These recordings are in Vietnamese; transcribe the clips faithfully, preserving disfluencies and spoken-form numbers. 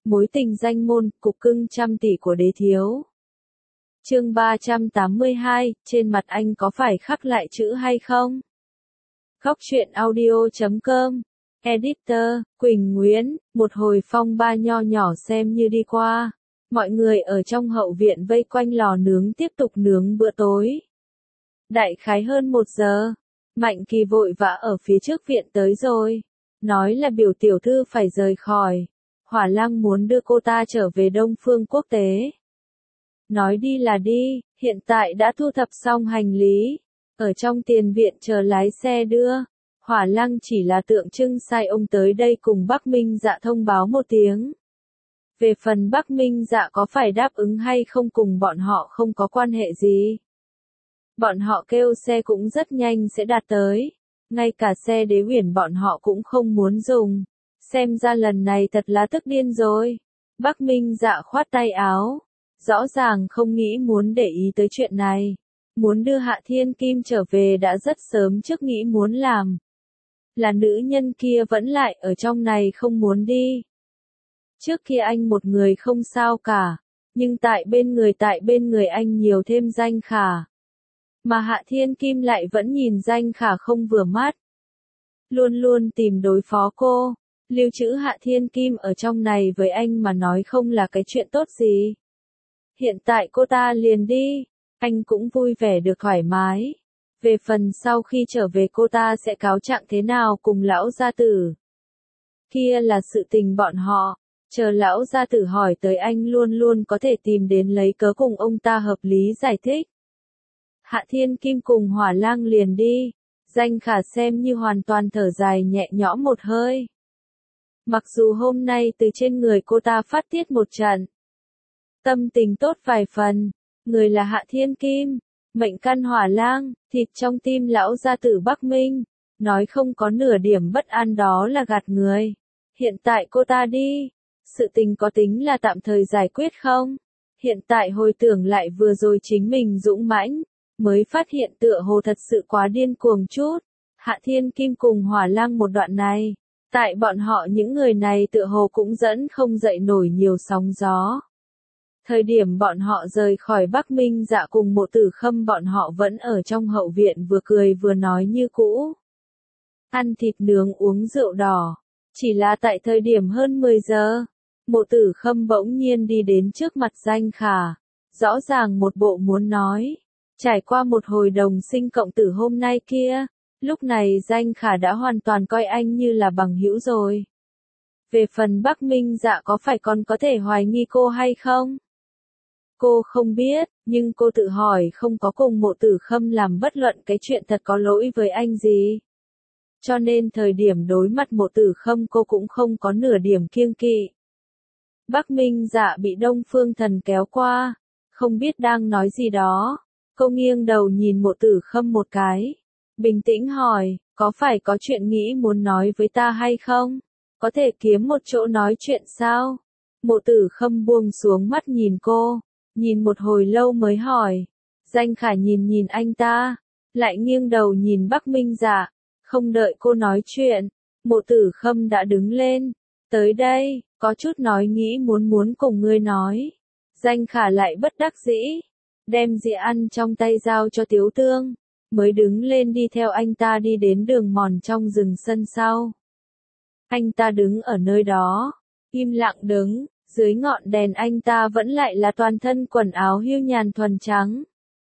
Mối tình danh môn, cục cưng trăm tỷ của đế thiếu. Chương ba trăm tám mươi hai, trên mặt anh có phải khắc lại chữ hay không? Góc truyện audio chấm com. Editor, Quỳnh Nguyễn, một hồi phong ba nho nhỏ xem như đi qua. Mọi người ở trong hậu viện vây quanh lò nướng tiếp tục nướng bữa tối. Đại khái hơn một giờ, Mạnh Kỳ vội vã ở phía trước viện tới rồi. Nói là biểu tiểu thư phải rời khỏi. Hỏa Lăng muốn đưa cô ta trở về Đông Phương Quốc tế. Nói đi là đi, hiện tại đã thu thập xong hành lý. Ở trong tiền viện chờ lái xe đưa. Hỏa Lăng chỉ là tượng trưng sai ông tới đây cùng Bắc Minh Dạ thông báo một tiếng. Về phần Bắc Minh Dạ có phải đáp ứng hay không cùng bọn họ không có quan hệ gì. Bọn họ kêu xe cũng rất nhanh sẽ đạt tới. Ngay cả xe đế uyển bọn họ cũng không muốn dùng. Xem ra lần này thật là tức điên rồi. Bắc Minh Dạ khoát tay áo. Rõ ràng không nghĩ muốn để ý tới chuyện này. Muốn đưa Hạ Thiên Kim trở về đã rất sớm trước nghĩ muốn làm. Là nữ nhân kia vẫn lại ở trong này không muốn đi. Trước kia anh một người không sao cả. Nhưng tại bên người tại bên người anh nhiều thêm Danh Khả. Mà Hạ Thiên Kim lại vẫn nhìn Danh Khả không vừa mắt. Luôn luôn tìm đối phó cô. Lưu trữ Hạ Thiên Kim ở trong này với anh mà nói không là cái chuyện tốt gì. Hiện tại cô ta liền đi. Anh cũng vui vẻ được thoải mái. Về phần sau khi trở về cô ta sẽ cáo trạng thế nào cùng lão gia tử. Kia là sự tình bọn họ. Chờ lão gia tử hỏi tới anh luôn luôn có thể tìm đến lấy cớ cùng ông ta hợp lý giải thích. Hạ Thiên Kim cùng Hỏa Lang liền đi. Danh Khả xem như hoàn toàn thở dài nhẹ nhõm một hơi. Mặc dù hôm nay từ trên người cô ta phát tiết một trận. Tâm tình tốt vài phần. Người là Hạ Thiên Kim. Mệnh căn Hỏa Lang, thịt trong tim lão gia tử Bắc Minh. Nói không có nửa điểm bất an đó là gạt người. Hiện tại cô ta đi. Sự tình có tính là tạm thời giải quyết không? Hiện tại hồi tưởng lại vừa rồi chính mình dũng mãnh. Mới phát hiện tựa hồ thật sự quá điên cuồng chút. Hạ Thiên Kim cùng Hỏa Lang một đoạn này. Tại bọn họ những người này tựa hồ cũng dẫn không dậy nổi nhiều sóng gió. Thời điểm bọn họ rời khỏi Bắc Minh Dạ cùng Mộ Tử Khâm bọn họ vẫn ở trong hậu viện vừa cười vừa nói như cũ. Ăn thịt nướng uống rượu đỏ. Chỉ là tại thời điểm hơn mười giờ. Mộ Tử Khâm bỗng nhiên đi đến trước mặt Danh Khả. Rõ ràng một bộ muốn nói. Trải qua một hồi đồng sinh cộng tử hôm nay kia. Lúc này Danh Khả đã hoàn toàn coi anh như là bằng hữu rồi. Về phần Bắc Minh Dạ có phải còn có thể hoài nghi cô hay không? Cô không biết, nhưng cô tự hỏi không có cùng Mộ Tử Khâm làm bất luận cái chuyện thật có lỗi với anh gì. Cho nên thời điểm đối mặt Mộ Tử Khâm cô cũng không có nửa điểm kiêng kỵ. Bắc Minh Dạ bị Đông Phương Thần kéo qua, không biết đang nói gì đó. Cô nghiêng đầu nhìn Mộ Tử Khâm một cái. Bình tĩnh hỏi, có phải có chuyện nghĩ muốn nói với ta hay không? Có thể kiếm một chỗ nói chuyện sao? Mộ Tử Khâm buông xuống mắt nhìn cô. Nhìn một hồi lâu mới hỏi. Danh Khả nhìn nhìn anh ta. Lại nghiêng đầu nhìn Bắc Minh Dạ. Không đợi cô nói chuyện. Mộ Tử Khâm đã đứng lên. Tới đây, có chút nói nghĩ muốn muốn cùng ngươi nói. Danh Khả lại bất đắc dĩ. Đem dĩa ăn trong tay giao cho Tiếu Tương. Mới đứng lên đi theo anh ta đi đến đường mòn trong rừng sân sau. Anh ta đứng ở nơi đó. Im lặng đứng. Dưới ngọn đèn anh ta vẫn lại là toàn thân quần áo hưu nhàn thuần trắng.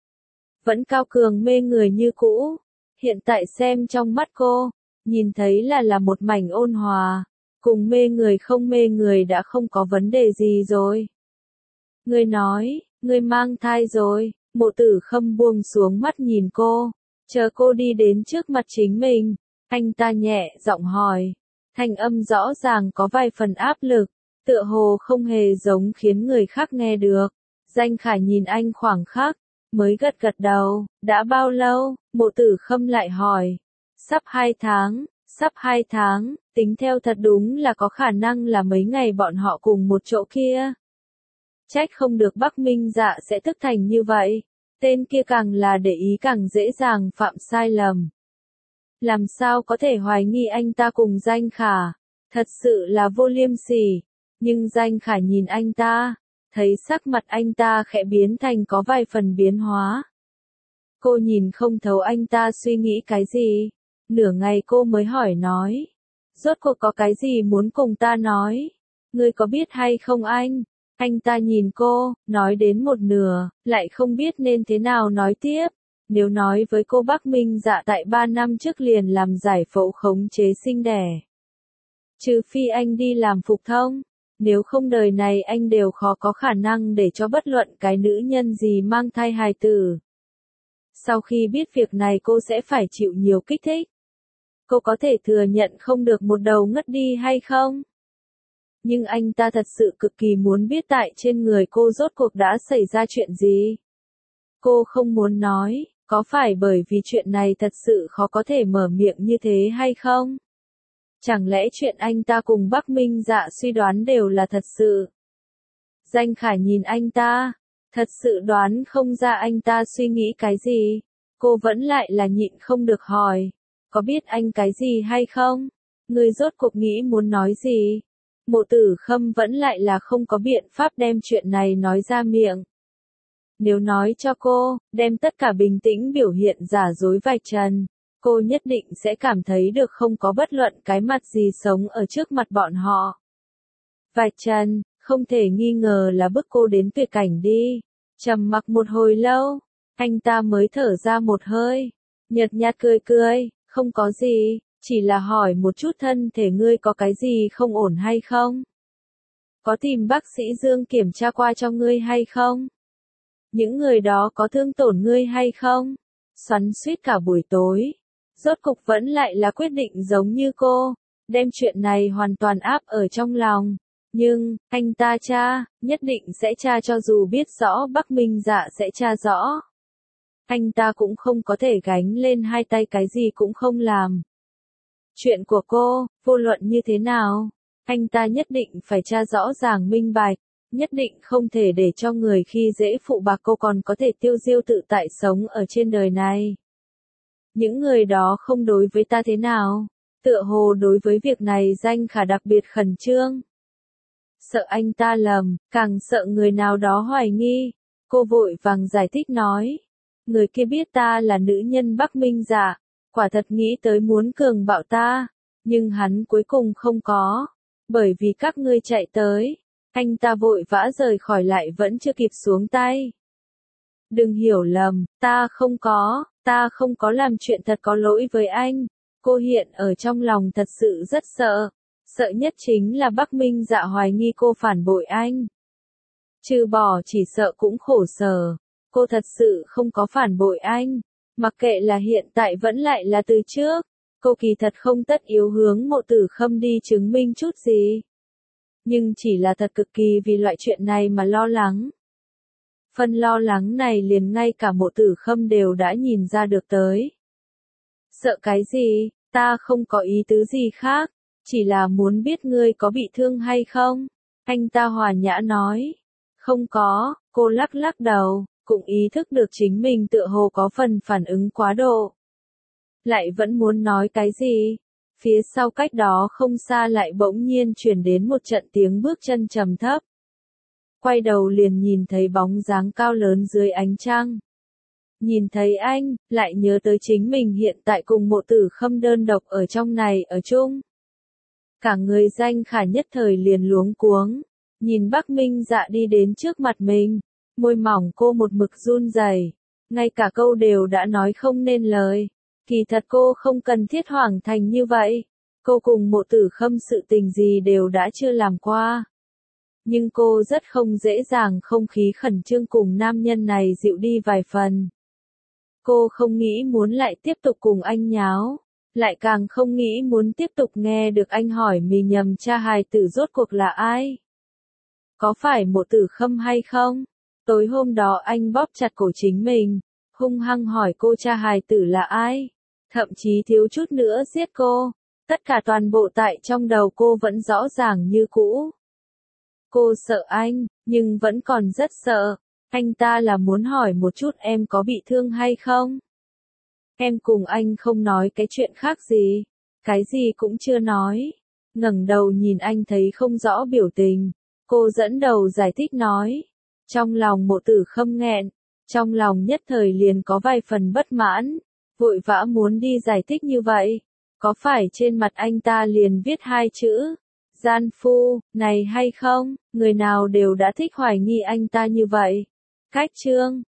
Vẫn cao cường mê người như cũ. Hiện tại xem trong mắt cô. Nhìn thấy là là một mảnh ôn hòa. Cùng mê người không mê người đã không có vấn đề gì rồi. Người nói. Ngươi mang thai rồi. Mộ Tử Khâm buông xuống mắt nhìn cô. Chờ cô đi đến trước mặt chính mình. Anh ta nhẹ giọng hỏi. Thanh âm rõ ràng có vài phần áp lực. Tựa hồ không hề giống khiến người khác nghe được. Danh Khả nhìn anh khoảng khắc. Mới gật gật đầu. Đã bao lâu? Mộ Tử Khâm lại hỏi. Sắp hai tháng. Sắp hai tháng. Tính theo thật đúng là có khả năng là mấy ngày bọn họ cùng một chỗ kia. Trách không được Bắc Minh Dạ sẽ tức thành như vậy. Tên kia càng là để ý càng dễ dàng phạm sai lầm. Làm sao có thể hoài nghi anh ta cùng Danh Khả. Thật sự là vô liêm sỉ. Nhưng Danh Khả nhìn anh ta, thấy sắc mặt anh ta khẽ biến thành có vài phần biến hóa. Cô nhìn không thấu anh ta suy nghĩ cái gì. Nửa ngày cô mới hỏi nói. Rốt cuộc có cái gì muốn cùng ta nói? Ngươi có biết hay không anh? Anh ta nhìn cô, nói đến một nửa, lại không biết nên thế nào nói tiếp. Nếu nói với cô Bắc Minh Dạ tại ba năm trước liền làm giải phẫu khống chế sinh đẻ. Trừ phi anh đi làm phục thông, nếu không đời này anh đều khó có khả năng để cho bất luận cái nữ nhân gì mang thai hài tử. Sau khi biết việc này cô sẽ phải chịu nhiều kích thích. Cô có thể thừa nhận không được một đầu ngất đi hay không? Nhưng anh ta thật sự cực kỳ muốn biết tại trên người cô rốt cuộc đã xảy ra chuyện gì. Cô không muốn nói, có phải bởi vì chuyện này thật sự khó có thể mở miệng như thế hay không? Chẳng lẽ chuyện anh ta cùng Bắc Minh Dạ suy đoán đều là thật sự? Danh Khả nhìn anh ta, thật sự đoán không ra anh ta suy nghĩ cái gì. Cô vẫn lại là nhịn không được hỏi, có biết anh cái gì hay không? Người rốt cuộc nghĩ muốn nói gì? Mộ Tử Khâm vẫn lại là không có biện pháp đem chuyện này nói ra miệng. Nếu nói cho cô, đem tất cả bình tĩnh biểu hiện giả dối vạch trần, cô nhất định sẽ cảm thấy được không có bất luận cái mặt gì sống ở trước mặt bọn họ. Vạch trần, không thể nghi ngờ là bức cô đến tuyệt cảnh đi. Trầm mặc một hồi lâu, anh ta mới thở ra một hơi, nhợt nhạt cười cười, không có gì, chỉ là hỏi một chút thân thể ngươi có cái gì không ổn hay không? Có tìm bác sĩ Dương kiểm tra qua cho ngươi hay không? Những người đó có thương tổn ngươi hay không? Xoắn xuýt cả buổi tối, rốt cục vẫn lại là quyết định giống như cô, đem chuyện này hoàn toàn áp ở trong lòng. Nhưng, anh ta tra, nhất định sẽ tra cho dù biết rõ Bắc Minh Dạ sẽ tra rõ. Anh ta cũng không có thể gánh lên hai tay cái gì cũng không làm. Chuyện của cô, vô luận như thế nào, anh ta nhất định phải tra rõ ràng minh bạch, nhất định không thể để cho người khi dễ phụ bạc cô còn có thể tiêu diêu tự tại sống ở trên đời này. Những người đó không đối với ta thế nào, tựa hồ đối với việc này Danh Khả đặc biệt khẩn trương. Sợ anh ta lầm, càng sợ người nào đó hoài nghi, cô vội vàng giải thích nói. Người kia biết ta là nữ nhân Bắc Minh Dạ, quả thật nghĩ tới muốn cường bạo ta, nhưng hắn cuối cùng không có, bởi vì các ngươi chạy tới, anh ta vội vã rời khỏi lại vẫn chưa kịp xuống tay. Đừng hiểu lầm, ta không có, ta không có làm chuyện thật có lỗi với anh, cô hiện ở trong lòng thật sự rất sợ, sợ nhất chính là Bắc Minh Dạ hoài nghi cô phản bội anh. Trừ bỏ chỉ sợ cũng khổ sở, cô thật sự không có phản bội anh. Mặc kệ là hiện tại vẫn lại là từ trước, cô kỳ thật không tất yếu hướng Mộ Tử Khâm đi chứng minh chút gì. Nhưng chỉ là thật cực kỳ vì loại chuyện này mà lo lắng. Phần lo lắng này liền ngay cả Mộ Tử Khâm đều đã nhìn ra được tới. Sợ cái gì, ta không có ý tứ gì khác, chỉ là muốn biết ngươi có bị thương hay không. Anh ta hòa nhã nói. Không có, cô lắc lắc đầu. Cũng ý thức được chính mình tựa hồ có phần phản ứng quá độ. Lại vẫn muốn nói cái gì? Phía sau cách đó không xa lại bỗng nhiên truyền đến một trận tiếng bước chân trầm thấp. Quay đầu liền nhìn thấy bóng dáng cao lớn dưới ánh trăng. Nhìn thấy anh, lại nhớ tới chính mình hiện tại cùng Mộ Tử Khâm đơn độc ở trong này ở chung. Cả người Danh Khả nhất thời liền luống cuống, nhìn Bắc Minh Dạ đi đến trước mặt mình. Môi mỏng cô một mực run rẩy, ngay cả câu đều đã nói không nên lời. Kỳ thật cô không cần thiết hoảng thành như vậy. Cô cùng Mộ Tử Khâm sự tình gì đều đã chưa làm qua. Nhưng cô rất không dễ dàng không khí khẩn trương cùng nam nhân này dịu đi vài phần. Cô không nghĩ muốn lại tiếp tục cùng anh nháo, lại càng không nghĩ muốn tiếp tục nghe được anh hỏi mình nhầm cha hài tử rốt cuộc là ai. Có phải Mộ Tử Khâm hay không? Tối hôm đó anh bóp chặt cổ chính mình, hung hăng hỏi cô cha hài tử là ai, thậm chí thiếu chút nữa giết cô, tất cả toàn bộ tại trong đầu cô vẫn rõ ràng như cũ. Cô sợ anh, nhưng vẫn còn rất sợ, anh ta là muốn hỏi một chút em có bị thương hay không? Em cùng anh không nói cái chuyện khác gì, cái gì cũng chưa nói, ngẩng đầu nhìn anh thấy không rõ biểu tình, Cô dẫn đầu giải thích nói. Trong lòng Mộ Tử Khâm nghẹn, trong lòng nhất thời liền có vài phần bất mãn, vội vã muốn đi giải thích như vậy. Có phải trên mặt anh ta liền viết hai chữ, gian phu, này hay không? Người nào đều đã thích hoài nghi anh ta như vậy. Cách chương